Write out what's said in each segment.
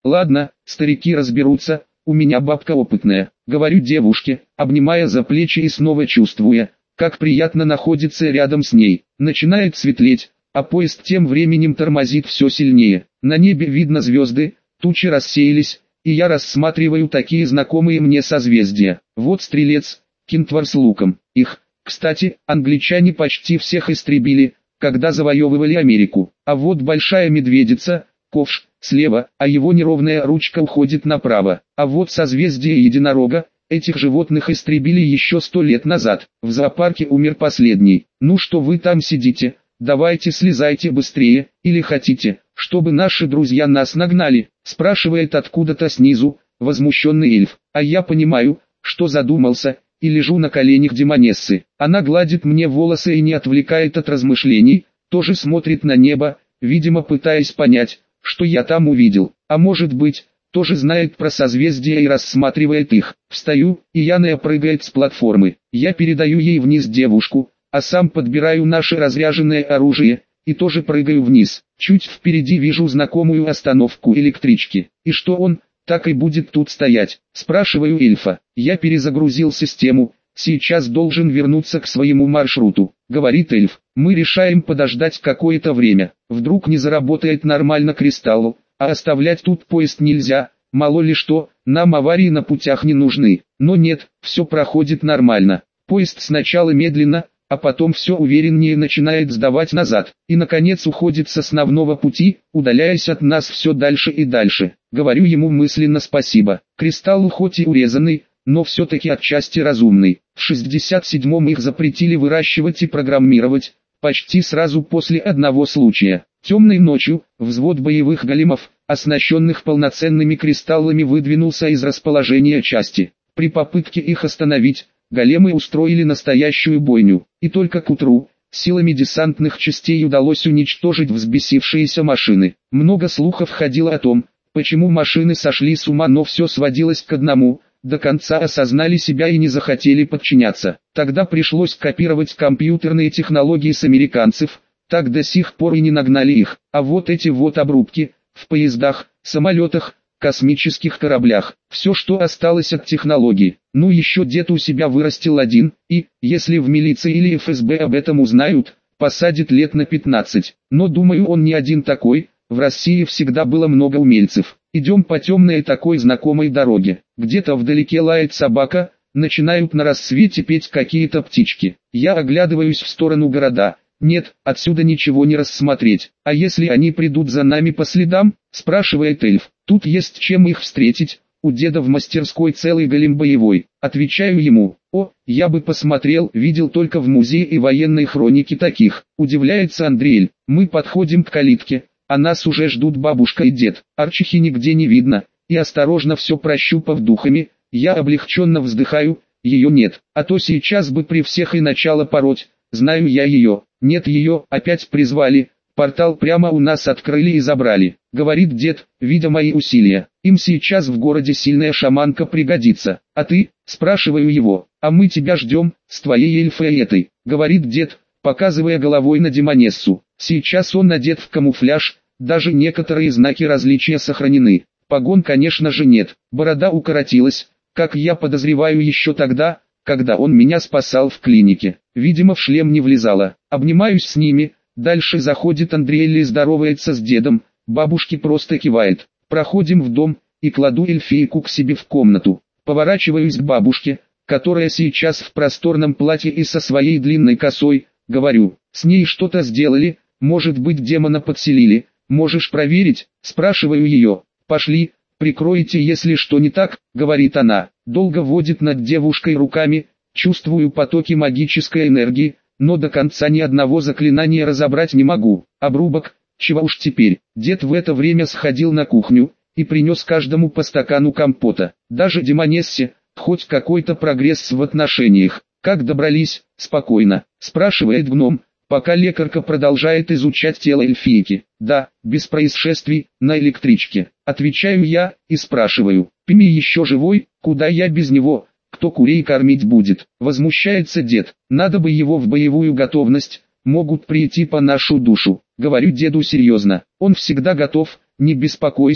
Ладно, старики разберутся, у меня бабка опытная, говорю девушке, обнимая за плечи и снова чувствуя, как приятно находится рядом с ней. Начинает светлеть, а поезд тем временем тормозит все сильнее. На небе видно звезды, тучи рассеялись, и я рассматриваю такие знакомые мне созвездия. Вот Стрелец, Кентавр с луком. Их, кстати, англичане почти всех истребили, когда завоевывали Америку. А вот Большая Медведица, Ковш, слева, а его неровная ручка уходит направо. А вот созвездие Единорога, этих животных истребили еще 100 лет назад. В зоопарке умер последний. Ну что вы там сидите, давайте слезайте быстрее, или хотите, чтобы наши друзья нас нагнали, спрашивает откуда-то снизу, возмущенный эльф. А я понимаю, что задумался, и лежу на коленях демонессы. Она гладит мне волосы и не отвлекает от размышлений, тоже смотрит на небо, видимо пытаясь понять, что я там увидел. А может быть, тоже знает про созвездия и рассматривает их. Встаю, и Яна прыгает с платформы. Я передаю ей вниз девушку, а сам подбираю наше разряженное оружие, и тоже прыгаю вниз. Чуть впереди вижу знакомую остановку электрички. И что он, так и будет тут стоять? Спрашиваю эльфа. Я перезагрузил систему, сейчас должен вернуться к своему маршруту. Говорит эльф, мы решаем подождать какое-то время. Вдруг не заработает нормально кристалл, а оставлять тут поезд нельзя, мало ли что, нам аварии на путях не нужны. Но нет, все проходит нормально. Поезд сначала медленно, а потом все увереннее начинает сдавать назад, и наконец уходит с основного пути, удаляясь от нас все дальше и дальше. Говорю ему мысленно спасибо. Кристалл хоть и урезанный, но все-таки отчасти разумный. В 67-м их запретили выращивать и программировать, почти сразу после одного случая. Темной ночью, взвод боевых големов, оснащенных полноценными кристаллами, выдвинулся из расположения части. При попытке их остановить, големы устроили настоящую бойню, и только к утру, силами десантных частей удалось уничтожить взбесившиеся машины. Много слухов ходило о том, почему машины сошли с ума, но все сводилось к одному: до конца осознали себя и не захотели подчиняться. Тогда пришлось копировать компьютерные технологии с американцев, так до сих пор и не нагнали их. А вот эти вот обрубки, в поездах, самолетах, космических кораблях, все, что осталось от технологий. Ну еще дед у себя вырастил один, и, если в милиции или ФСБ об этом узнают, посадит лет на 15. Но думаю, он не один такой, в России всегда было много умельцев. Идем по темной такой знакомой дороге. Где-то вдалеке лает собака, начинают на рассвете петь какие-то птички. Я оглядываюсь в сторону города. Нет, отсюда ничего не рассмотреть. А если они придут за нами по следам, спрашивает эльф. Тут есть чем их встретить. У деда в мастерской целый голем боевой. Отвечаю ему. О, я бы посмотрел, видел только в музее и военной хронике таких. Удивляется Андреэль. Мы подходим к калитке, а нас уже ждут бабушка и дед. Арчихи нигде не видно, и осторожно все прощупав духами, я облегченно вздыхаю, ее нет. А то сейчас бы при всех и начало пороть. Знаю я ее. Нет ее, опять призвали, портал прямо у нас открыли и забрали, говорит дед, видя мои усилия. Им сейчас в городе сильная шаманка пригодится. А ты, спрашиваю его, а мы тебя ждем, с твоей эльфой этой, говорит дед, показывая головой на демонессу. Сейчас он одет в камуфляж, даже некоторые знаки различия сохранены. Погон, конечно же, нет, борода укоротилась, как я подозреваю еще тогда, когда он меня спасал в клинике. Видимо, в шлем не влезало. Обнимаюсь с ними, дальше заходит Андреэль и здоровается с дедом, бабушке просто кивает. Проходим в дом, и кладу эльфийку к себе в комнату. Поворачиваюсь к бабушке, которая сейчас в просторном платье и со своей длинной косой, говорю, с ней что-то сделали, может быть демона подселили, можешь проверить, спрашиваю ее. Пошли, прикройте, если что не так, говорит она. Долго водит над девушкой руками, чувствую потоки магической энергии, но до конца ни одного заклинания разобрать не могу. Обрубок, чего уж теперь. Дед в это время сходил на кухню и принес каждому по стакану компота. Даже демонессе, хоть какой-то прогресс в отношениях. Как добрались? Спокойно, спрашивает гном, пока лекарка продолжает изучать тело эльфийки. Да, без происшествий, на электричке. Отвечаю я, и спрашиваю, Пими еще живой, куда я без него, кто курей кормить будет? Возмущается дед, надо бы его в боевую готовность, могут прийти по нашу душу. Говорю деду серьезно, он всегда готов, не беспокойся,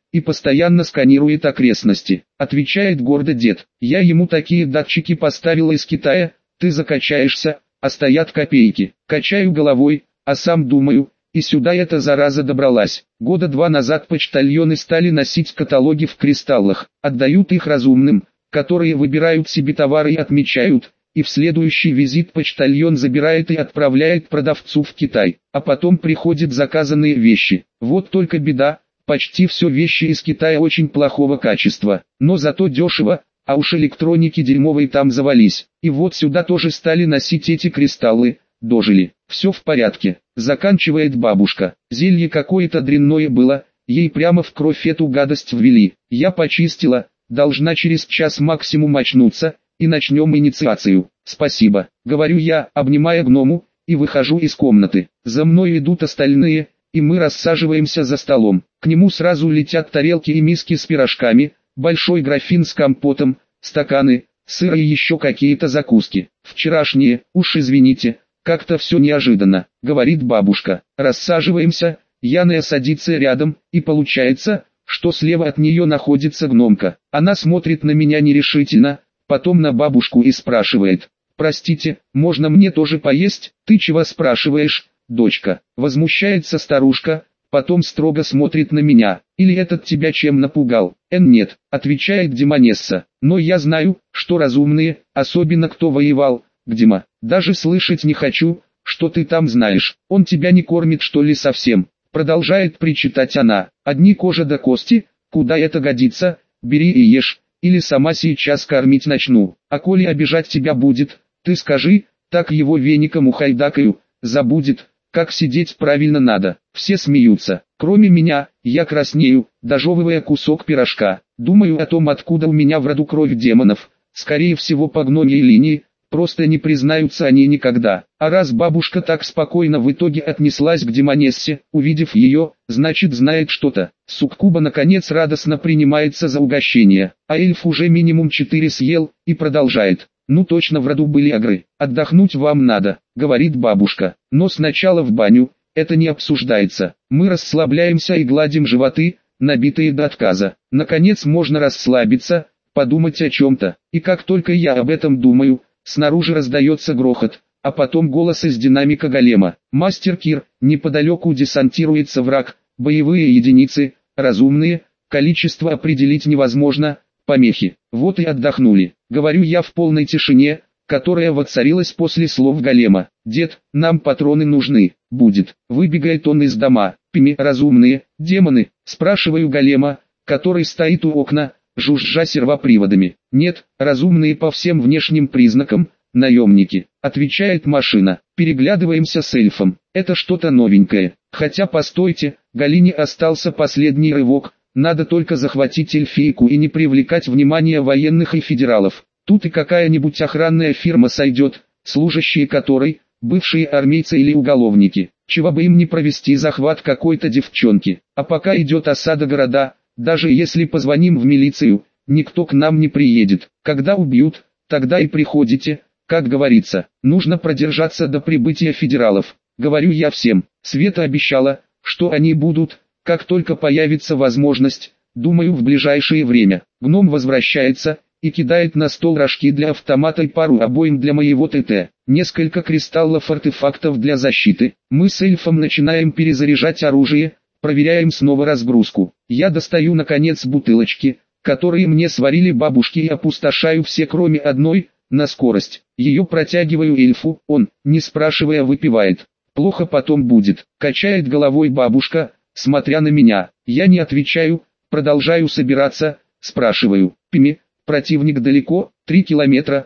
и постоянно сканирует окрестности. Отвечает гордо дед. Я ему такие датчики поставила из Китая, ты закачаешься, а стоят копейки. Качаю головой, а сам думаю, и сюда эта зараза добралась. Года 2 назад почтальоны стали носить каталоги в кристаллах, отдают их разумным, которые выбирают себе товары и отмечают, и в следующий визит почтальон забирает и отправляет продавцу в Китай, а потом приходят заказанные вещи. Вот только беда, почти все вещи из Китая очень плохого качества, но зато дешево, а уж электроники дерьмовой там завались. И вот сюда тоже стали носить эти кристаллы, дожили. Все в порядке, заканчивает бабушка. Зелье какое-то дрянное было, ей прямо в кровь эту гадость ввели. Я почистила, должна через час максимум очнуться, и начнем инициацию. Спасибо, говорю я, обнимая гному, и выхожу из комнаты. За мной идут остальные, и мы рассаживаемся за столом. К нему сразу летят тарелки и миски с пирожками, большой графин с компотом, стаканы, сыр и еще какие-то закуски. Вчерашние, уж извините, как-то все неожиданно, говорит бабушка. Рассаживаемся, Яна садится рядом, и получается, что слева от нее находится гномка. Она смотрит на меня нерешительно, потом на бабушку и спрашивает: «Простите, можно мне тоже поесть?» «Ты чего спрашиваешь, дочка?» Возмущается старушка, потом строго смотрит на меня. «Или этот тебя чем напугал?» «Нет», отвечает Демонесса. «Но я знаю, что разумные, особенно кто воевал, Гдема. Даже слышать не хочу, что ты там знаешь. Он тебя не кормит что ли совсем?» Продолжает причитать она. «Одни кожа до кости, куда это годится, бери и ешь, или сама сейчас кормить начну. А коли обижать тебя будет, ты скажи, так его веником ухайдакаю, забудет, как сидеть правильно надо». Все смеются, кроме меня. Я краснею, дожевывая кусок пирожка. Думаю о том, откуда у меня в роду кровь демонов. Скорее всего по гномьей линии, просто не признаются они никогда. А раз бабушка так спокойно в итоге отнеслась к Демонессе, увидев ее, значит знает что-то. Суккуба наконец радостно принимается за угощение, а эльф уже минимум 4 съел, и продолжает. «Ну точно в роду были агры, отдохнуть вам надо», говорит бабушка. «Но сначала в баню, это не обсуждается». Мы расслабляемся и гладим животы, набитые до отказа. Наконец можно расслабиться, подумать о чем-то. И как только я об этом думаю, снаружи раздается грохот, а потом голос из динамика голема. «Мастер Кир, неподалеку десантируется враг, боевые единицы, разумные, количество определить невозможно, помехи». Вот и отдохнули, говорю я в полной тишине, которая воцарилась после слов голема. «Дед, нам патроны нужны, будет». Выбегает он из дома. «Пими, разумные, демоны?» Спрашиваю голема, который стоит у окна, жужжа сервоприводами. «Нет, разумные по всем внешним признакам, наемники», отвечает машина. Переглядываемся с эльфом. Это что-то новенькое. Хотя постойте, Галине остался последний рывок, надо только захватить эльфийку и не привлекать внимания военных и федералов. Тут и какая-нибудь охранная фирма сойдет, служащие которой, бывшие армейцы или уголовники. Чего бы им не провести захват какой-то девчонки. А пока идет осада города, даже если позвоним в милицию, никто к нам не приедет. Когда убьют, тогда и приходите, как говорится. Нужно продержаться до прибытия федералов. Говорю я всем. Света обещала, что они будут, как только появится возможность, думаю в ближайшее время. Гном возвращается и кидает на стол рожки для автомата и пару обоим для моего ТТ. Несколько кристаллов артефактов для защиты. Мы с эльфом начинаем перезаряжать оружие, проверяем снова разгрузку. Я достаю наконец бутылочки, которые мне сварили бабушки, и опустошаю все кроме одной, на скорость. Ее протягиваю эльфу, он, не спрашивая, выпивает. «Плохо потом будет», качает головой бабушка, смотря на меня. Я не отвечаю, продолжаю собираться, спрашиваю. «Пими, противник далеко?» 3 километра,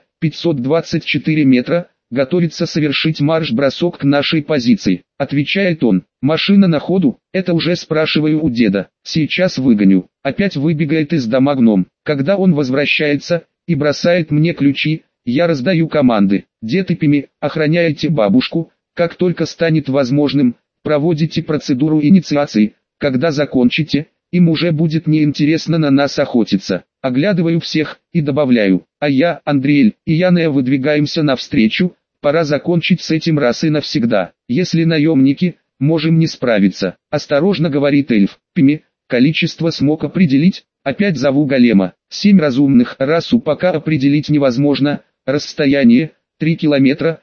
524 метра, готовится совершить марш-бросок к нашей позиции, отвечает он. «Машина на ходу?» Это уже спрашиваю у деда. «Сейчас выгоню». Опять выбегает из дома гном. Когда он возвращается и бросает мне ключи, я раздаю команды. «Дед и Пими, охраняйте бабушку, как только станет возможным, проводите процедуру инициации, когда закончите, им уже будет неинтересно на нас охотиться». Оглядываю всех и добавляю: «А я, Андриэль и Яная выдвигаемся навстречу, пора закончить с этим раз и навсегда. Если наемники, можем не справиться». «Осторожно», говорит эльф. «Пими, Количество смог определить? Опять зову голема. 7 разумных, расу пока определить невозможно. Расстояние 3 километра,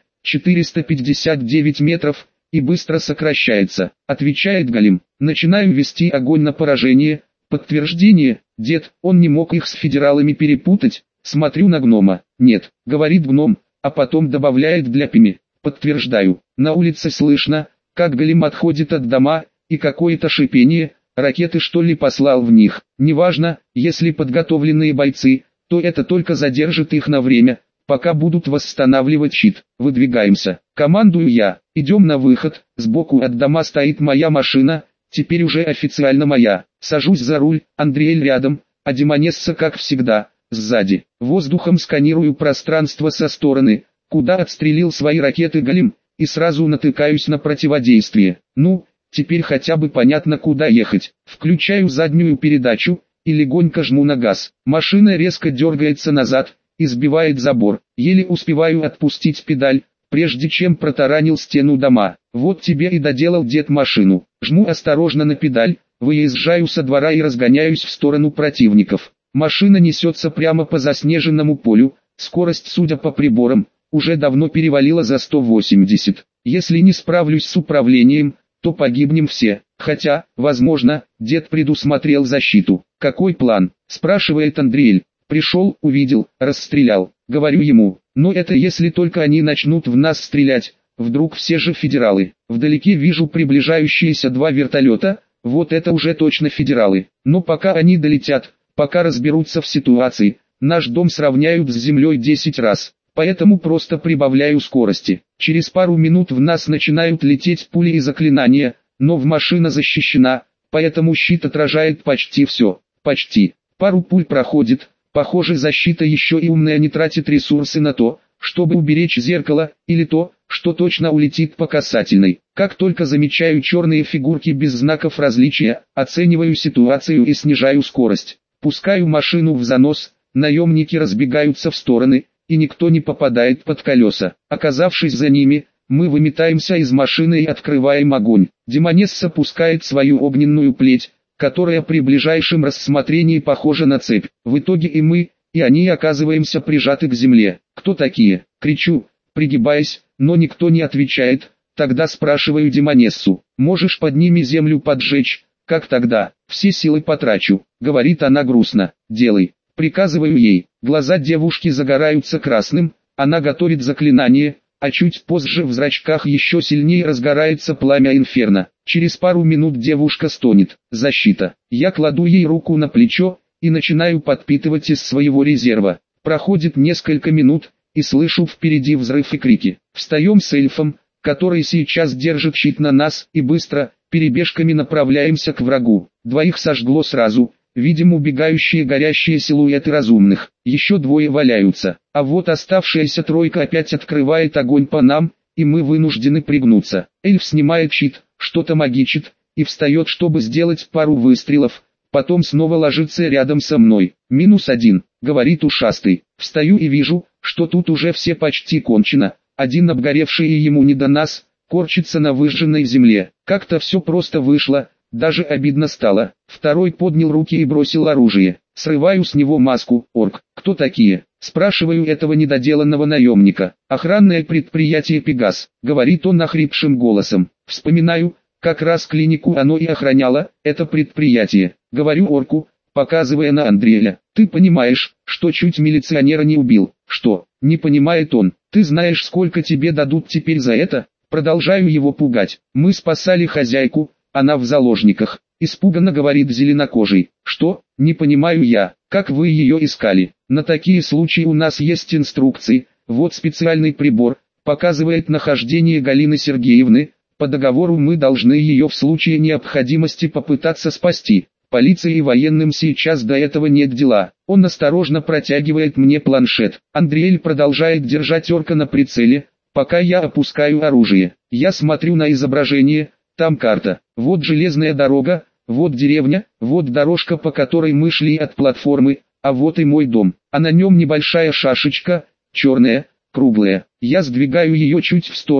459 метров, и быстро сокращается, отвечает голем. Начинаю вести огонь на поражение. Подтверждение, дед, он не мог их с федералами перепутать. Смотрю на гнома. Нет, говорит гном, а потом добавляет для Пими. Подтверждаю. На улице слышно, как голем отходит от дома, и какое-то шипение. Ракеты что ли послал в них. Неважно, если подготовленные бойцы, то это только задержит их на время, пока будут восстанавливать щит. Выдвигаемся. Командую я. Идем на выход. Сбоку от дома стоит моя машина, теперь уже официально моя. Сажусь за руль, Андриэль рядом, а Демонесса как всегда, сзади. Воздухом сканирую пространство со стороны, куда отстрелил свои ракеты голем, и сразу натыкаюсь на противодействие. Ну, теперь хотя бы понятно, куда ехать. Включаю заднюю передачу и легонько жму на газ. Машина резко дергается назад и сбивает забор. Еле успеваю отпустить педаль, прежде чем протаранил стену дома. Вот тебе и доделал дед машину. Жму осторожно на педаль, выезжаю со двора и разгоняюсь в сторону противников. Машина несется прямо по заснеженному полю, скорость, судя по приборам, уже давно перевалила за 180. Если не справлюсь с управлением, то погибнем все. Хотя, возможно, дед предусмотрел защиту. Какой план? Спрашивает Андриэль. Пришел, увидел, расстрелял. Говорю ему, но это если только они начнут в нас стрелять. Вдруг все же федералы. Вдалеке вижу приближающиеся 2 вертолета. Вот это уже точно федералы. Но пока они долетят, пока разберутся в ситуации, наш дом сравняют с землей 10 раз. Поэтому просто прибавляю скорости. Через пару минут в нас начинают лететь пули и заклинания, но машина защищена, поэтому щит отражает почти все. Почти. Пару пуль проходит. Похоже, защита еще и умная, не тратит ресурсы на то, чтобы уберечь зеркало, или то, что точно улетит по касательной. Как только замечаю черные фигурки без знаков различия, оцениваю ситуацию и снижаю скорость. Пускаю машину в занос, наемники разбегаются в стороны, и никто не попадает под колеса. Оказавшись за ними, мы выметаемся из машины и открываем огонь. Демонесса пускает свою огненную плеть, которая при ближайшем рассмотрении похожа на цепь. В итоге и мы, и они оказываемся прижаты к земле. «Кто такие?» — кричу, пригибаясь, но никто не отвечает. Тогда спрашиваю Демонессу: «Можешь под ними землю поджечь?» «Как тогда? Все силы потрачу», — говорит она грустно. «Делай». Приказываю ей. Глаза девушки загораются красным, она готовит заклинание, а чуть позже в зрачках еще сильнее разгорается пламя инферно. Через пару минут девушка стонет. Защита. Я кладу ей руку на плечо и начинаю подпитывать из своего резерва. Проходит несколько минут, и слышу впереди взрыв и крики. Встаем с эльфом, который сейчас держит щит на нас, и быстро, перебежками направляемся к врагу. 2 сожгло сразу. Видим убегающие горящие силуэты разумных. Еще 2 валяются. А вот оставшаяся 3 опять открывает огонь по нам, и мы вынуждены пригнуться. Эльф снимает щит, что-то магичит, и встает, чтобы сделать пару выстрелов. Потом снова ложится рядом со мной. -1, говорит ушастый. Встаю и вижу, что тут уже все почти кончено. Один обгоревший и ему не до нас, корчится на выжженной земле. Как-то все просто вышло. Даже обидно стало. 2 поднял руки и бросил оружие. Срываю с него маску. Орк. Кто такие? Спрашиваю этого недоделанного наемника. Охранное предприятие «Пегас», говорит он охрипшим голосом. Вспоминаю, как раз клинику оно и охраняло, это предприятие. Говорю орку, показывая на Андриэля. Ты понимаешь, что чуть милиционера не убил? Что? Не понимает он. Ты знаешь, сколько тебе дадут теперь за это? Продолжаю его пугать. Мы спасали хозяйку. Она в заложниках, испуганно говорит зеленокожий. Что? Не понимаю я. Как вы ее искали? На такие случаи у нас есть инструкции. Вот специальный прибор, показывает нахождение Галины Сергеевны. По договору мы должны ее в случае необходимости попытаться спасти. Полиции и военным сейчас до этого нет дела. Он осторожно протягивает мне планшет. Андриэль продолжает держать орка на прицеле, пока я опускаю оружие. Я смотрю на изображение. Там карта, вот железная дорога, вот деревня, вот дорожка, по которой мы шли от платформы, а вот и мой дом, а на нем небольшая шашечка, черная, круглая. Я сдвигаю ее чуть в сторону,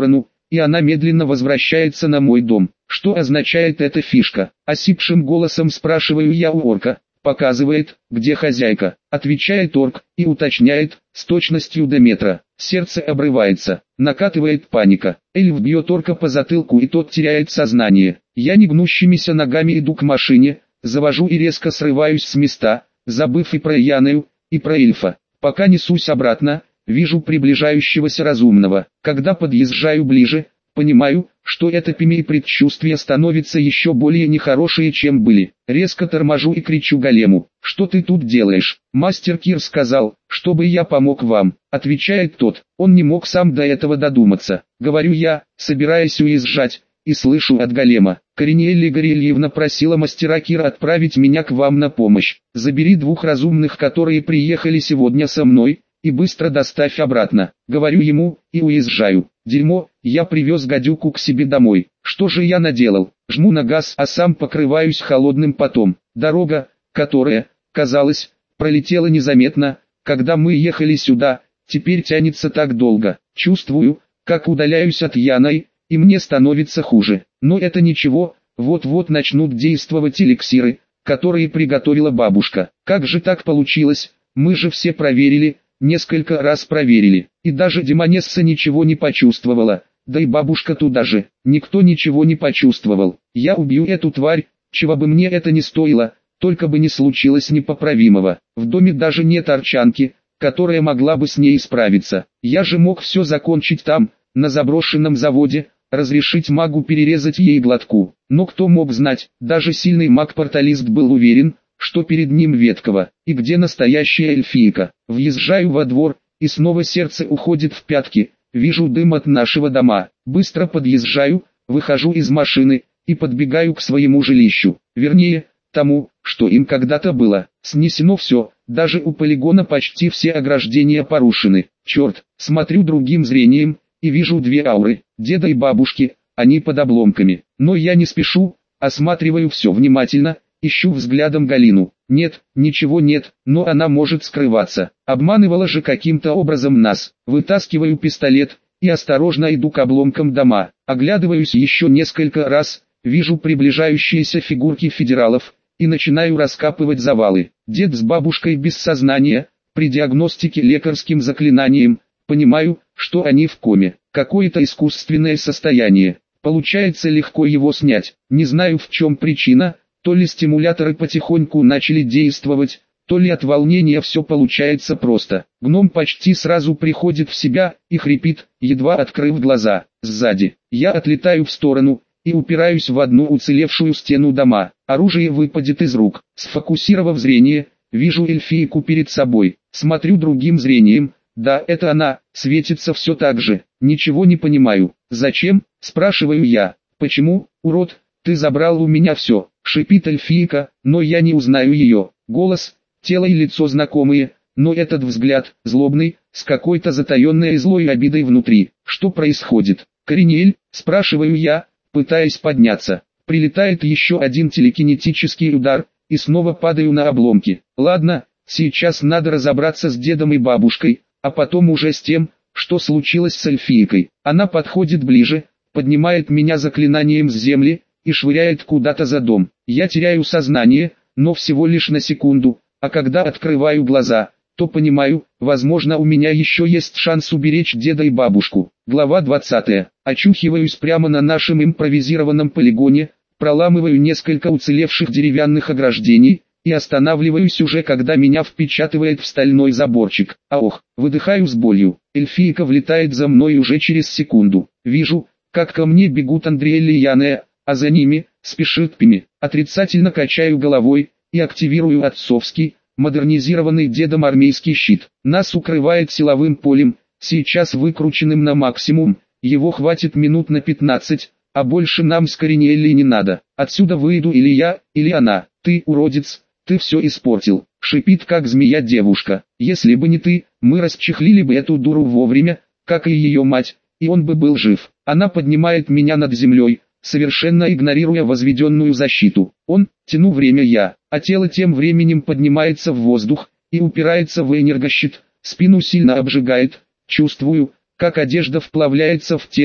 и она медленно возвращается на мой дом. Что означает эта фишка? Осипшим голосом спрашиваю я у орка. Показывает, где хозяйка, отвечает орк и уточняет, с точностью до метра. Сердце обрывается, накатывает паника. Эльф бьет орка по затылку и тот теряет сознание. Я негнущимися ногами иду к машине, завожу и резко срываюсь с места, забыв и про Яною, и про эльфа. Пока несусь обратно, вижу приближающегося разумного. Когда подъезжаю ближе, понимаю, что это и предчувствия становятся еще более нехорошие, чем были. Резко торможу и кричу голему: «Что ты тут делаешь?» «Мастер Кир сказал, чтобы я помог вам», — отвечает тот. Он не мог сам до этого додуматься. Говорю я, собираясь уезжать, и слышу от голема: «Кориниэлли Горильевна просила мастера Кира отправить меня к вам на помощь. Забери 2 разумных, которые приехали сегодня со мной, и быстро доставь обратно». Говорю ему, и уезжаю. Дерьмо, я привез гадюку к себе домой. Что же я наделал? Жму на газ, а сам покрываюсь холодным потом. Дорога, которая, казалось, пролетела незаметно, когда мы ехали сюда, теперь тянется так долго. Чувствую, как удаляюсь от Яны, и мне становится хуже. Но это ничего, вот-вот начнут действовать эликсиры, которые приготовила бабушка. Как же так получилось? Мы же все проверили. Несколько раз проверили, и даже демонесса ничего не почувствовала, да и бабушка туда же, никто ничего не почувствовал. Я убью эту тварь, чего бы мне это ни стоило, только бы не случилось непоправимого. В доме даже нет арчанки, которая могла бы с ней справиться. Я же мог все закончить там, на заброшенном заводе, разрешить магу перерезать ей глотку. Но кто мог знать, даже сильный маг-порталист был уверен, что перед ним веткова, и где настоящая эльфийка. Въезжаю во двор, и снова сердце уходит в пятки, вижу дым от нашего дома. Быстро подъезжаю, выхожу из машины, и подбегаю к своему жилищу. Вернее, тому, что им когда-то было. Снесено все, даже у полигона почти все ограждения порушены. Черт, смотрю другим зрением, и вижу 2 ауры, деда и бабушки, они под обломками. Но я не спешу, осматриваю все внимательно, ищу взглядом Галину. Нет, ничего нет, но она может скрываться. Обманывала же каким-то образом нас. Вытаскиваю пистолет, и осторожно иду к обломкам дома. Оглядываюсь еще несколько раз, вижу приближающиеся фигурки федералов, и начинаю раскапывать завалы. Дед с бабушкой без сознания, при диагностике лекарским заклинанием, понимаю, что они в коме. Какое-то искусственное состояние. Получается легко его снять. Не знаю, в чем причина. То ли стимуляторы потихоньку начали действовать, то ли от волнения все получается просто. Гном почти сразу приходит в себя и хрипит, едва открыв глаза. Сзади. Я отлетаю в сторону и упираюсь в одну уцелевшую стену дома. Оружие выпадет из рук. Сфокусировав зрение, вижу эльфийку перед собой. Смотрю другим зрением. Да, это она, светится все так же. Ничего не понимаю. Зачем? Спрашиваю я. Почему, урод, ты забрал у меня все? Шипит эльфийка, но я не узнаю ее. Голос, тело и лицо знакомые, но этот взгляд, злобный, с какой-то затаенной и злой обидой внутри. Что происходит? Кориниэль, спрашиваю я, пытаясь подняться. Прилетает еще один телекинетический удар, и снова падаю на обломки. Ладно, сейчас надо разобраться с дедом и бабушкой, а потом уже с тем, что случилось с эльфийкой. Она подходит ближе, поднимает меня заклинанием с земли, и швыряет куда-то за дом. Я теряю сознание, но всего лишь на секунду, а когда открываю глаза, то понимаю, возможно у меня еще есть шанс уберечь деда и бабушку. Глава 20. Очухиваюсь прямо на нашем импровизированном полигоне, проламываю несколько уцелевших деревянных ограждений, и останавливаюсь уже когда меня впечатывает в стальной заборчик. Ох, выдыхаю с болью. Эльфийка влетает за мной уже через секунду. Вижу, как ко мне бегут Андриэль и Яная, а за ними спешит Пими. Отрицательно качаю головой и активирую отцовский, модернизированный дедом армейский щит. Нас укрывает силовым полем, сейчас выкрученным на максимум, его хватит минут на 15, а больше нам с Кориниэлли не надо. Отсюда выйду или я, или она. Ты, уродец, ты все испортил, шипит как змея девушка. Если бы не ты, мы расчехлили бы эту дуру вовремя, как и ее мать, и он бы был жив. Она поднимает меня над землей, совершенно игнорируя возведенную защиту. Тяну время я, а тело тем временем поднимается в воздух и упирается в энергощит, спину сильно обжигает, чувствую, как одежда вплавляется в тело,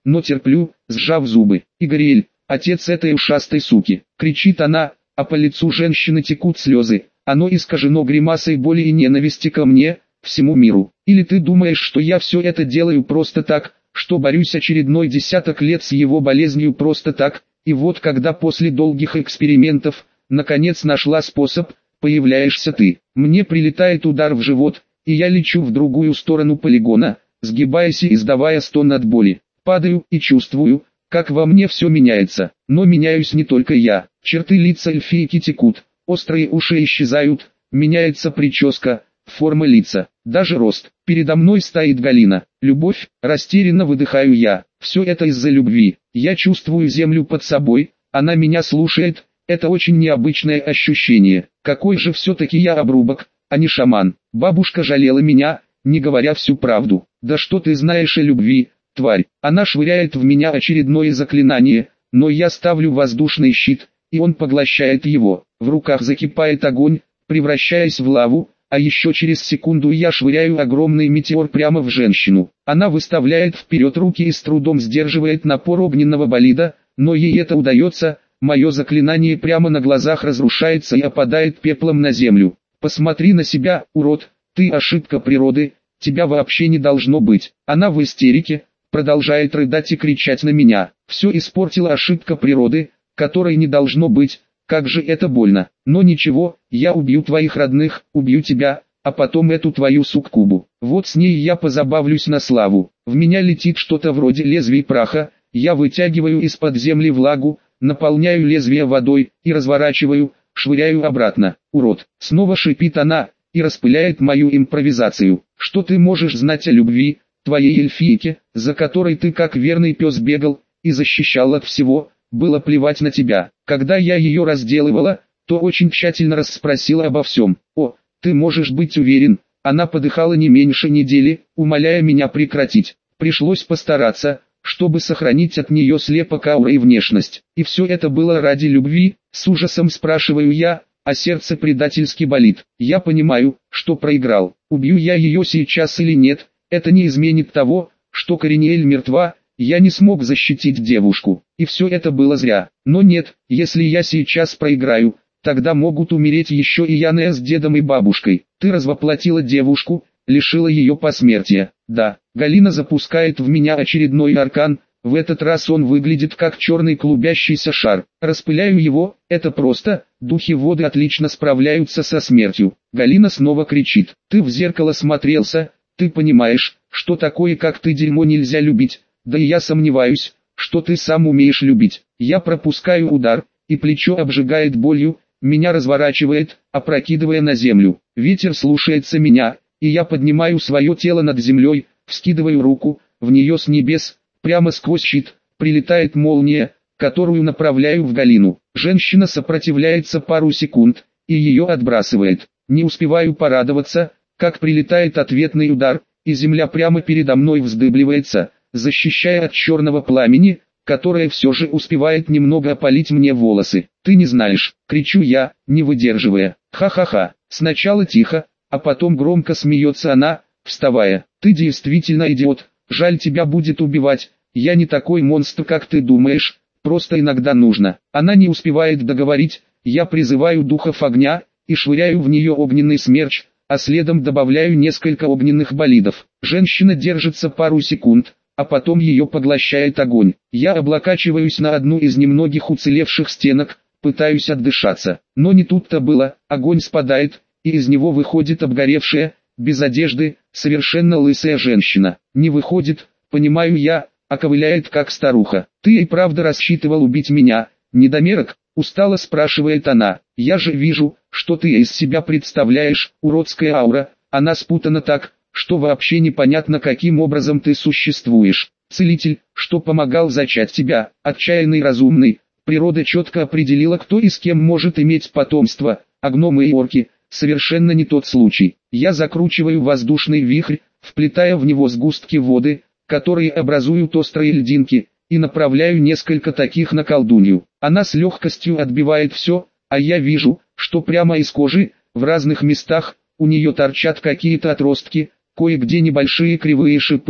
но терплю, сжав зубы. «Игориэль, отец этой ушастой суки!» — кричит она, а по лицу женщины текут слезы. Оно искажено гримасой боли и ненависти ко мне, всему миру. Или ты думаешь, что я все это делаю просто так, что борюсь очередной десяток лет с его болезнью просто так, и вот когда после долгих экспериментов, наконец нашла способ, появляешься ты. Мне прилетает удар в живот, и я лечу в другую сторону полигона, сгибаясь и издавая стон от боли. Падаю и чувствую, как во мне все меняется. Но меняюсь не только я. Черты лица эльфийки текут, острые уши исчезают, меняется прическа, форма лица, даже рост. Передо мной стоит Галина. Любовь, растерянно выдыхаю я. Все это из-за любви. Я чувствую землю под собой, она меня слушает. Это очень необычное ощущение. Какой же все-таки я обрубок, а не шаман. Бабушка жалела меня, не говоря всю правду. Да что ты знаешь о любви, тварь. Она швыряет в меня очередное заклинание, но я ставлю воздушный щит, и он поглощает его. В руках закипает огонь, превращаясь в лаву, а еще через секунду я швыряю огромный метеор прямо в женщину. Она выставляет вперед руки и с трудом сдерживает напор огненного болида, но ей это удается. Мое заклинание прямо на глазах разрушается и опадает пеплом на землю. «Посмотри на себя, урод, ты ошибка природы, тебя вообще не должно быть». Она в истерике, продолжает рыдать и кричать на меня. «Все испортила ошибка природы, которой не должно быть, как же это больно. Но ничего, я убью твоих родных, убью тебя, а потом эту твою суккубу. Вот с ней я позабавлюсь на славу». В меня летит что-то вроде лезвий праха, я вытягиваю из-под земли влагу, наполняю лезвие водой и разворачиваю, швыряю обратно. «Урод!» — снова шипит она и распыляет мою импровизацию. «Что ты можешь знать о любви, твоей эльфийке, за которой ты как верный пес бегал и защищал от всего? Было плевать на тебя. Когда я ее разделывала, то очень тщательно расспросила обо всем. О, ты можешь быть уверен, она подыхала не меньше недели, умоляя меня прекратить. Пришлось постараться, чтобы сохранить от нее слепок ауры и внешность. И все это было ради любви?» — с ужасом спрашиваю я, а сердце предательски болит. Я понимаю, что проиграл. Убью я ее сейчас или нет, это не изменит того, что Кориниэль мертва, я не смог защитить девушку. И все это было зря. Но нет, если я сейчас проиграю, тогда могут умереть еще и Янея с дедом и бабушкой. Ты развоплотила девушку, лишила ее посмертия. Да, Галина запускает в меня очередной аркан, в этот раз он выглядит как черный клубящийся шар. Распыляю его, это просто, духи воды отлично справляются со смертью. Галина снова кричит: «Ты в зеркало смотрелся, ты понимаешь, что такое как ты дерьмо нельзя любить, да и я сомневаюсь, что ты сам умеешь любить». Я пропускаю удар, и плечо обжигает болью, меня разворачивает, опрокидывая на землю. Ветер слушается меня, и я поднимаю свое тело над землей, вскидываю руку, в нее с небес, прямо сквозь щит, прилетает молния, которую направляю в Галину. Женщина сопротивляется пару секунд, и ее отбрасывает. Не успеваю порадоваться, как прилетает ответный удар, и земля прямо передо мной вздыбливается, защищая от черного пламени, которое все же успевает немного опалить мне волосы. «Ты не знаешь», — кричу я, не выдерживая. «Ха-ха-ха». Сначала тихо, а потом громко смеется она, вставая. «Ты действительно идиот, жаль тебя будет убивать, я не такой монстр, как ты думаешь, просто иногда нужно». Она не успевает договорить, я призываю духов огня, и швыряю в нее огненный смерч, а следом добавляю несколько огненных болидов. Женщина держится пару секунд, а потом ее поглощает огонь. Я облокачиваюсь на одну из немногих уцелевших стенок, пытаюсь отдышаться. Но не тут-то было, огонь спадает, и из него выходит обгоревшая, без одежды, совершенно лысая женщина. Не выходит, понимаю я, а ковыляет как старуха. «Ты и правда рассчитывал убить меня, недомерок?» — устало спрашивает она. «Я же вижу, что ты из себя представляешь, уродская аура, она спутана так, что вообще непонятно, каким образом ты существуешь. Целитель, что помогал зачать тебя, отчаянный разумный, природа четко определила, кто и с кем может иметь потомство, а гномы и орки — совершенно не тот случай. Я закручиваю воздушный вихрь, вплетая в него сгустки воды, которые образуют острые льдинки, и направляю несколько таких на колдунью. Она с легкостью отбивает все, а я вижу, что прямо из кожи, в разных местах, у нее торчат какие-то отростки, кое-где небольшие кривые шипы,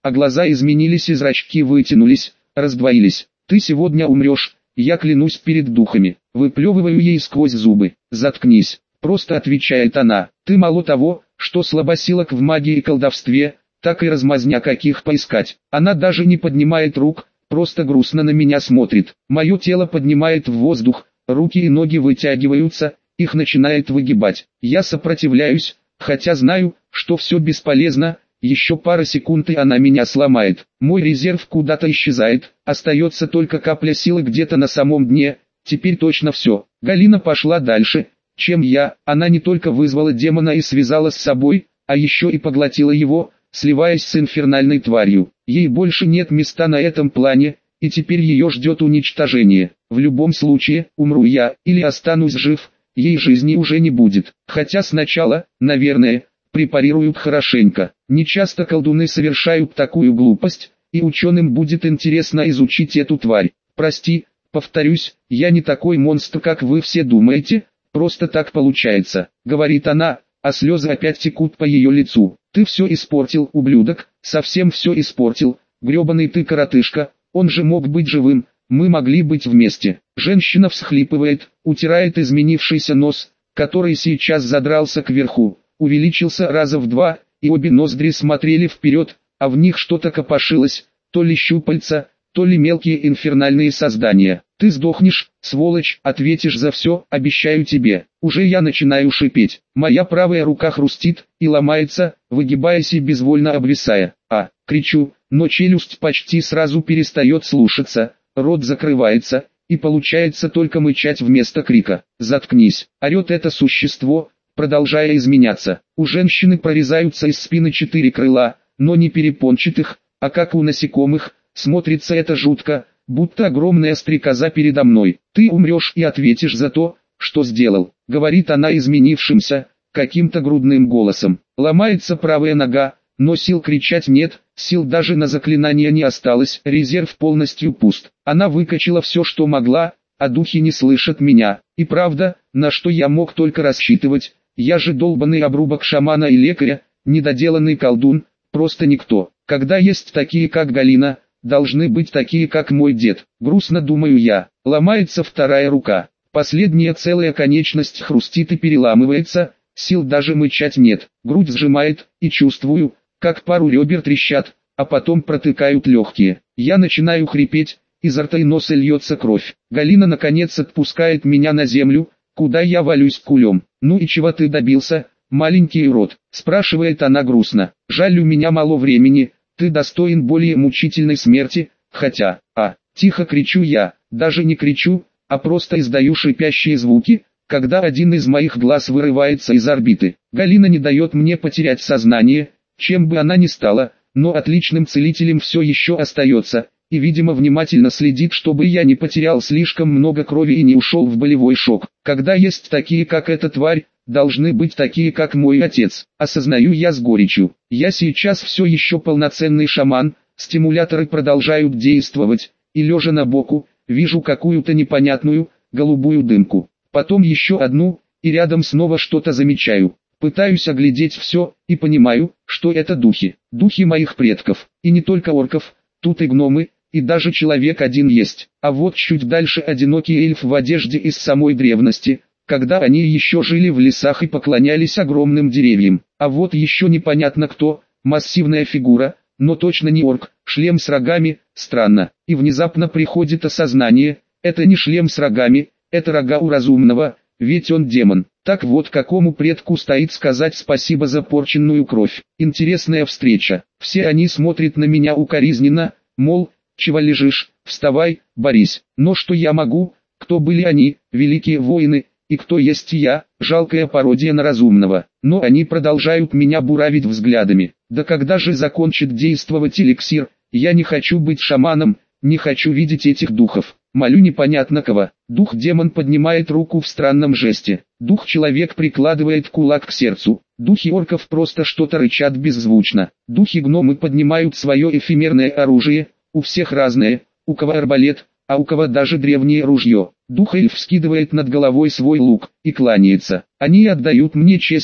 а глаза изменились и зрачки вытянулись, раздвоились. «Ты сегодня умрешь, я клянусь перед духами». Выплевываю ей сквозь зубы. «Заткнись», просто отвечает она. «Ты мало того, что слабосилок в магии и колдовстве, так и размазня каких поискать». Она даже не поднимает рук, просто грустно на меня смотрит. Мое тело поднимает в воздух, руки и ноги вытягиваются, их начинает выгибать. Я сопротивляюсь, хотя знаю, что все бесполезно. Еще пара секунд и она меня сломает. Мой резерв куда-то исчезает, остается только капля силы где-то на самом дне. Теперь точно все. Галина пошла дальше, чем я. Она не только вызвала демона и связала с собой, а еще и поглотила его, сливаясь с инфернальной тварью. Ей больше нет места на этом плане, и теперь ее ждет уничтожение. В любом случае, умру я, или останусь жив, ей жизни уже не будет. Хотя сначала, наверное, препарируют хорошенько. Нечасто колдуны совершают такую глупость, и ученым будет интересно изучить эту тварь. Прости, повторюсь, я не такой монстр, как вы все думаете, просто так получается, говорит она, а слезы опять текут по ее лицу. Ты все испортил, ублюдок, совсем все испортил, гребаный ты коротышка, он же мог быть живым, мы могли быть вместе. Женщина всхлипывает, утирает изменившийся нос, который сейчас задрался кверху, увеличился раза в 2, и обе ноздри смотрели вперед, а в них что-то копошилось, то ли щупальца, то ли мелкие инфернальные создания. Ты сдохнешь, сволочь, ответишь за все, обещаю тебе. Уже я начинаю шипеть. Моя правая рука хрустит и ломается, выгибаясь и безвольно обвисая. Кричу, но челюсть почти сразу перестает слушаться, рот закрывается, и получается только мычать вместо крика. «Заткнись!» — орет это существо, продолжая изменяться. У женщины прорезаются из спины 4 крыла, но не перепончатых, а как у насекомых. Смотрится это жутко, будто огромная стрекоза передо мной. «Ты умрешь и ответишь за то, что сделал», — говорит она изменившимся, каким-то грудным голосом. Ломается правая нога, но сил кричать нет, сил даже на заклинание не осталось, резерв полностью пуст. Она выкачала все, что могла, а духи не слышат меня. И правда, на что я мог только рассчитывать, я же долбанный обрубок шамана и лекаря, недоделанный колдун, просто никто. Когда есть такие, как Галина, должны быть такие, как мой дед. Грустно думаю я. Ломается вторая рука. Последняя целая конечность хрустит и переламывается, сил даже мычать нет. Грудь сжимает, и чувствую, как пару ребер трещат, а потом протыкают легкие. Я начинаю хрипеть, изо рта и носа льется кровь. Галина наконец отпускает меня на землю, куда я валюсь кулем. «Ну и чего ты добился, маленький урод?» — спрашивает она грустно. «Жаль, у меня мало времени, ты достоин более мучительной смерти, хотя...» Тихо кричу я, даже не кричу, а просто издаю шипящие звуки, когда один из моих глаз вырывается из орбиты. Галина не дает мне потерять сознание, чем бы она ни стала, но отличным целителем все еще остается, и видимо внимательно следит, чтобы я не потерял слишком много крови и не ушел в болевой шок. Когда есть такие, как эта тварь, должны быть такие, как мой отец. Осознаю я с горечью. Я сейчас все еще полноценный шаман, стимуляторы продолжают действовать, и лежа на боку, вижу какую-то непонятную, голубую дымку. Потом еще одну, и рядом снова что-то замечаю. Пытаюсь оглядеть все, и понимаю, что это духи. Духи моих предков, и не только орков, тут и гномы, и даже человек один есть. А вот чуть дальше одинокий эльф в одежде из самой древности, когда они еще жили в лесах и поклонялись огромным деревьям. А вот еще непонятно кто, массивная фигура, но точно не орк, шлем с рогами, странно. И внезапно приходит осознание, это не шлем с рогами, это рога у разумного, ведь он демон. Так вот, какому предку стоит сказать спасибо за порченную кровь. Интересная встреча. Все они смотрят на меня укоризненно, мол, чего лежишь, вставай, борись. Но что я могу, кто были они, великие воины, и кто есть я, жалкая пародия на разумного. Но они продолжают меня буравить взглядами. Да когда же закончит действовать эликсир? Я не хочу быть шаманом, не хочу видеть этих духов. Молю непонятно кого. Дух-демон поднимает руку в странном жесте. Дух-человек прикладывает кулак к сердцу. Духи орков просто что-то рычат беззвучно. Духи-гномы поднимают свое эфемерное оружие. У всех разное, у кого арбалет, а у кого даже древнее ружье. Дух-эльф скидывает над головой свой лук и кланяется. Они отдают мне честь,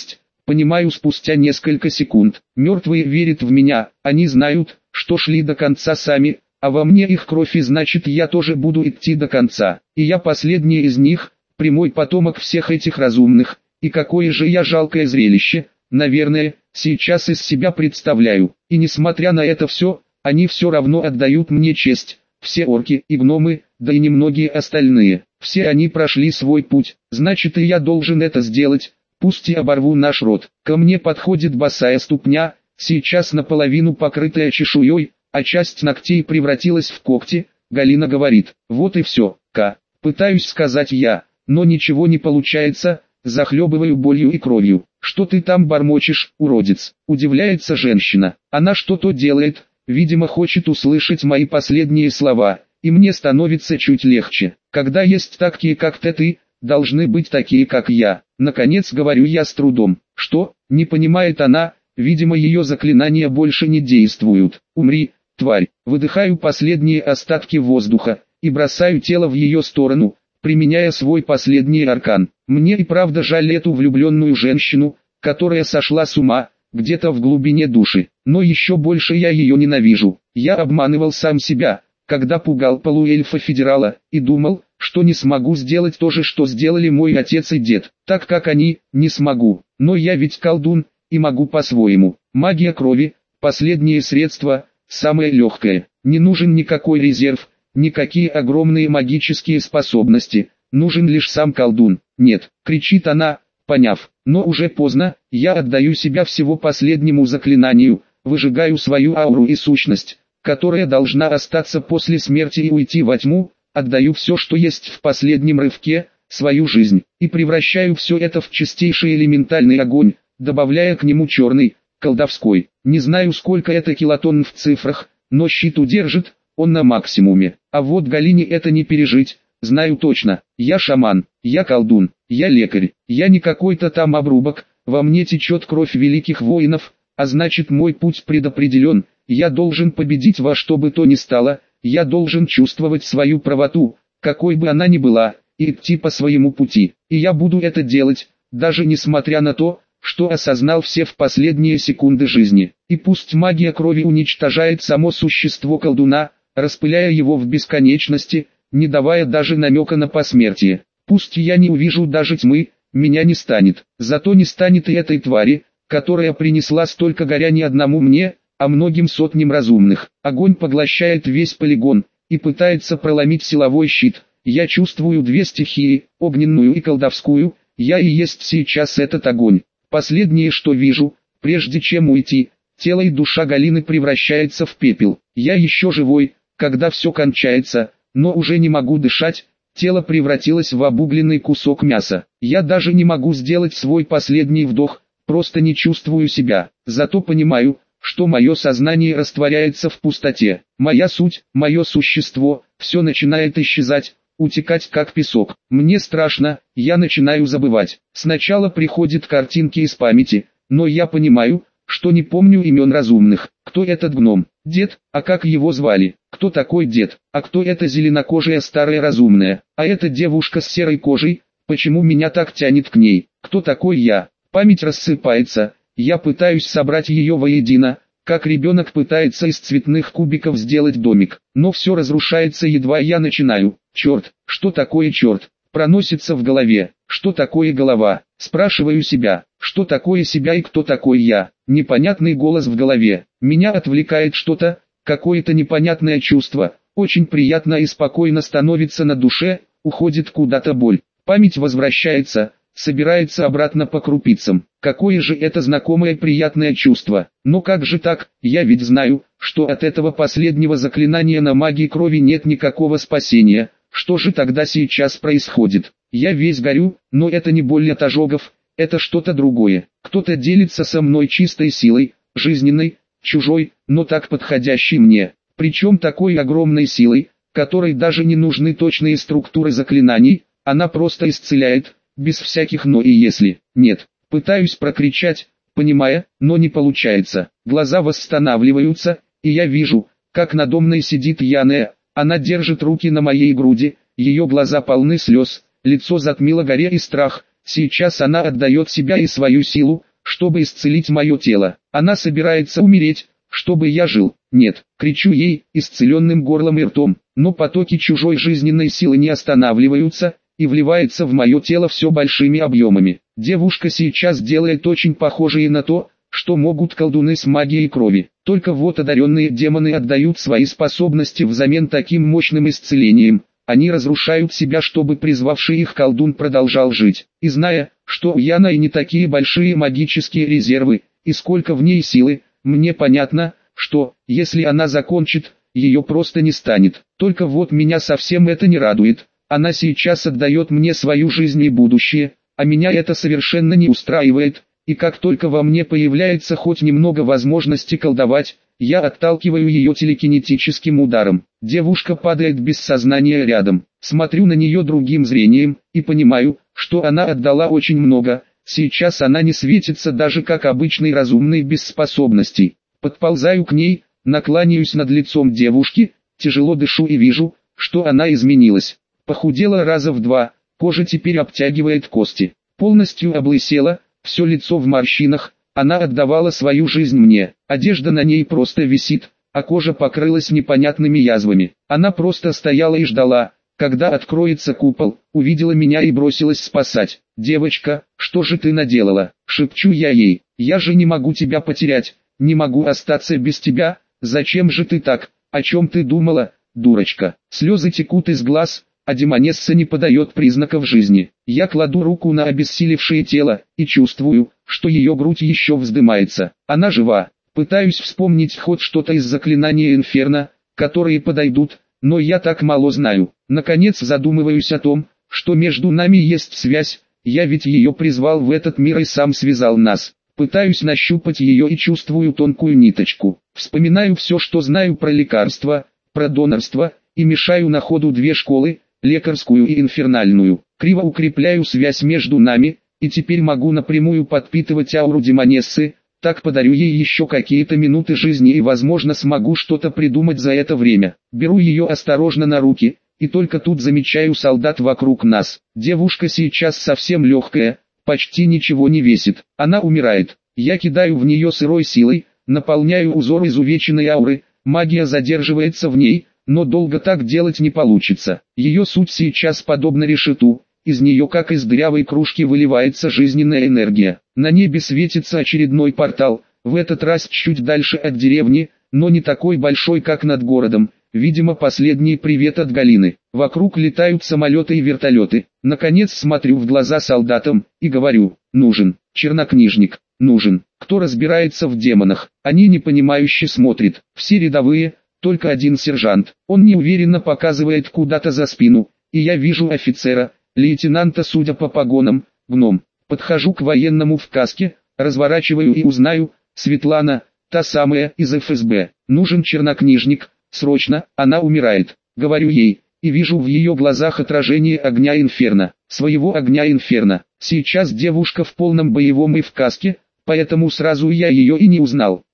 Понимаю спустя несколько секунд. Мертвые верят в меня, они знают, что шли до конца сами, а во мне их кровь, и значит я тоже буду идти до конца. И я последний из них, прямой потомок всех этих разумных, и какое же я жалкое зрелище, наверное, сейчас из себя представляю. И несмотря на это все, они все равно отдают мне честь. Все орки и гномы, да и немногие остальные. Все они прошли свой путь, значит и я должен это сделать, пусть и оборву наш род. Ко мне подходит босая ступня, сейчас наполовину покрытая чешуей, а часть ногтей превратилась в когти. Галина говорит: вот и все, пытаюсь сказать я, но ничего не получается, захлебываю болью и кровью. Что ты там бормочешь, уродец? Удивляется женщина. Она что-то делает, видимо хочет услышать мои последние слова, и мне становится чуть легче. Когда есть такие как ты, должны быть такие как я. Наконец говорю я с трудом. Что? Не понимает она, видимо ее заклинания больше не действуют. Умри, тварь. Выдыхаю последние остатки воздуха, и бросаю тело в ее сторону, применяя свой последний аркан. Мне и правда жаль эту влюбленную женщину, которая сошла с ума, где-то в глубине души. Но еще больше я ее ненавижу. Я обманывал сам себя, когда пугал полуэльфа-федерала, и думал, что не смогу сделать то же, что сделали мой отец и дед. Так как они, не смогу. Но я ведь колдун, и могу по-своему. Магия крови, последнее средство, самое легкое. Не нужен никакой резерв, никакие огромные магические способности. Нужен лишь сам колдун. Нет, кричит она, поняв. Но уже поздно, я отдаю себя всего последнему заклинанию, выжигаю свою ауру и сущность, которая должна остаться после смерти и уйти во тьму, отдаю все, что есть в последнем рывке, свою жизнь, и превращаю все это в чистейший элементальный огонь, добавляя к нему черный, колдовской. Не знаю, сколько это килотонн в цифрах, но щит удержит, он на максимуме. А вот Галине это не пережить. Знаю точно, я шаман, я колдун, я лекарь, я не какой-то там обрубок, во мне течет кровь великих воинов, а значит мой путь предопределен, я должен победить во что бы то ни стало, я должен чувствовать свою правоту, какой бы она ни была, и идти по своему пути, и я буду это делать, даже несмотря на то, что осознал все в последние секунды жизни. И пусть магия крови уничтожает само существо колдуна, распыляя его в бесконечности, не давая даже намека на посмертие. Пусть я не увижу даже тьмы, меня не станет. Зато не станет и этой твари, которая принесла столько горя не одному мне, а многим сотням разумных. Огонь поглощает весь полигон и пытается проломить силовой щит. Я чувствую две стихии, огненную и колдовскую. Я и есть сейчас этот огонь. Последнее, что вижу, прежде чем уйти, тело и душа Галины превращается в пепел. Я еще живой, когда все кончается, но уже не могу дышать, тело превратилось в обугленный кусок мяса. Я даже не могу сделать свой последний вдох, просто не чувствую себя. Зато понимаю, что мое сознание растворяется в пустоте. Моя суть, мое существо, все начинает исчезать, утекать как песок. Мне страшно, я начинаю забывать. Сначала приходят картинки из памяти, но я понимаю, что не помню имен разумных. Кто этот гном? Дед, а как его звали? Кто такой дед? А кто эта зеленокожая старая разумная? А эта девушка с серой кожей? Почему меня так тянет к ней? Кто такой я? Память рассыпается, я пытаюсь собрать ее воедино, как ребенок пытается из цветных кубиков сделать домик. Но все разрушается, едва я начинаю. Черт, что такое черт? Проносится в голове. Что такое голова? Спрашиваю себя, что такое себя и кто такой я? Непонятный голос в голове. Меня отвлекает что-то, какое-то непонятное чувство. Очень приятно и спокойно становится на душе, уходит куда-то боль. Память возвращается, собирается обратно по крупицам. Какое же это знакомое приятное чувство. Но как же так? Я ведь знаю, что от этого последнего заклинания на магии крови нет никакого спасения. Что же тогда сейчас происходит? Я весь горю, но это не боль от ожогов, это что-то другое. Кто-то делится со мной чистой силой, жизненной, чужой, но так подходящей мне. Причем такой огромной силой, которой даже не нужны точные структуры заклинаний, она просто исцеляет, без всяких «но» и «если». Нет, пытаюсь прокричать, понимая, но не получается. Глаза восстанавливаются, и я вижу, как надо мной сидит Яная. Она держит руки на моей груди, ее глаза полны слез, лицо затмило горе и страх. Сейчас она отдает себя и свою силу, чтобы исцелить мое тело. Она собирается умереть, чтобы я жил. Нет, кричу ей, исцеленным горлом и ртом, но потоки чужой жизненной силы не останавливаются, и вливается в мое тело все большими объемами. Девушка сейчас делает очень похожее на то, что могут колдуны с магией крови. Только вот одаренные демоны отдают свои способности взамен таким мощным исцелением. Они разрушают себя, чтобы призвавший их колдун продолжал жить. И зная, что у Яны не такие большие магические резервы, и сколько в ней силы, мне понятно, что, если она закончит, ее просто не станет. Только вот меня совсем это не радует. Она сейчас отдает мне свою жизнь и будущее, а меня это совершенно не устраивает, и как только во мне появляется хоть немного возможности колдовать, я отталкиваю ее телекинетическим ударом. Девушка падает без сознания рядом. Смотрю на нее другим зрением, и понимаю, что она отдала очень много. Сейчас она не светится даже как обычный разумный без способностей. Подползаю к ней, наклоняюсь над лицом девушки, тяжело дышу и вижу, что она изменилась. Похудела раза в 2, кожа теперь обтягивает кости. Полностью облысела, все лицо в морщинах, она отдавала свою жизнь мне. Одежда на ней просто висит, а кожа покрылась непонятными язвами. Она просто стояла и ждала, когда откроется купол, увидела меня и бросилась спасать. «Девочка, что же ты наделала?» — шепчу я ей. «Я же не могу тебя потерять, не могу остаться без тебя, зачем же ты так, о чем ты думала, дурочка?» Слезы текут из глаз, а демонесса не подает признаков жизни. Я кладу руку на обессилевшее тело, и чувствую, что ее грудь еще вздымается. Она жива. Пытаюсь вспомнить хоть что-то из заклинания Инферно, которые подойдут, но я так мало знаю. Наконец задумываюсь о том, что между нами есть связь, я ведь ее призвал в этот мир и сам связал нас. Пытаюсь нащупать ее и чувствую тонкую ниточку. Вспоминаю все, что знаю про лекарства, про донорство, и мешаю на ходу 2 школы, лекарскую и инфернальную. Криво укрепляю связь между нами, и теперь могу напрямую подпитывать ауру демонессы, так подарю ей еще какие-то минуты жизни и возможно смогу что-то придумать за это время. Беру ее осторожно на руки, и только тут замечаю солдат вокруг нас. Девушка сейчас совсем легкая, почти ничего не весит. Она умирает. Я кидаю в нее сырой силой, наполняю узор изувеченной ауры, магия задерживается в ней, но долго так делать не получится. Ее суть сейчас подобна решету, из нее как из дырявой кружки выливается жизненная энергия. На небе светится очередной портал, в этот раз чуть дальше от деревни, но не такой большой как над городом. Видимо, последний привет от Галины. Вокруг летают самолеты и вертолеты. Наконец смотрю в глаза солдатам и говорю: нужен чернокнижник, нужен. Кто разбирается в демонах? Они непонимающе смотрят. Все рядовые, только один сержант. Он неуверенно показывает куда-то за спину, и я вижу офицера, лейтенанта, судя по погонам, гном. Подхожу к военному в каске, разворачиваю и узнаю: Светлана, та самая из ФСБ. Нужен чернокнижник, срочно, она умирает. Говорю ей, и вижу в ее глазах отражение огня Инферно. Своего огня Инферно. Сейчас девушка в полном боевом и в каске, поэтому сразу я ее и не узнал.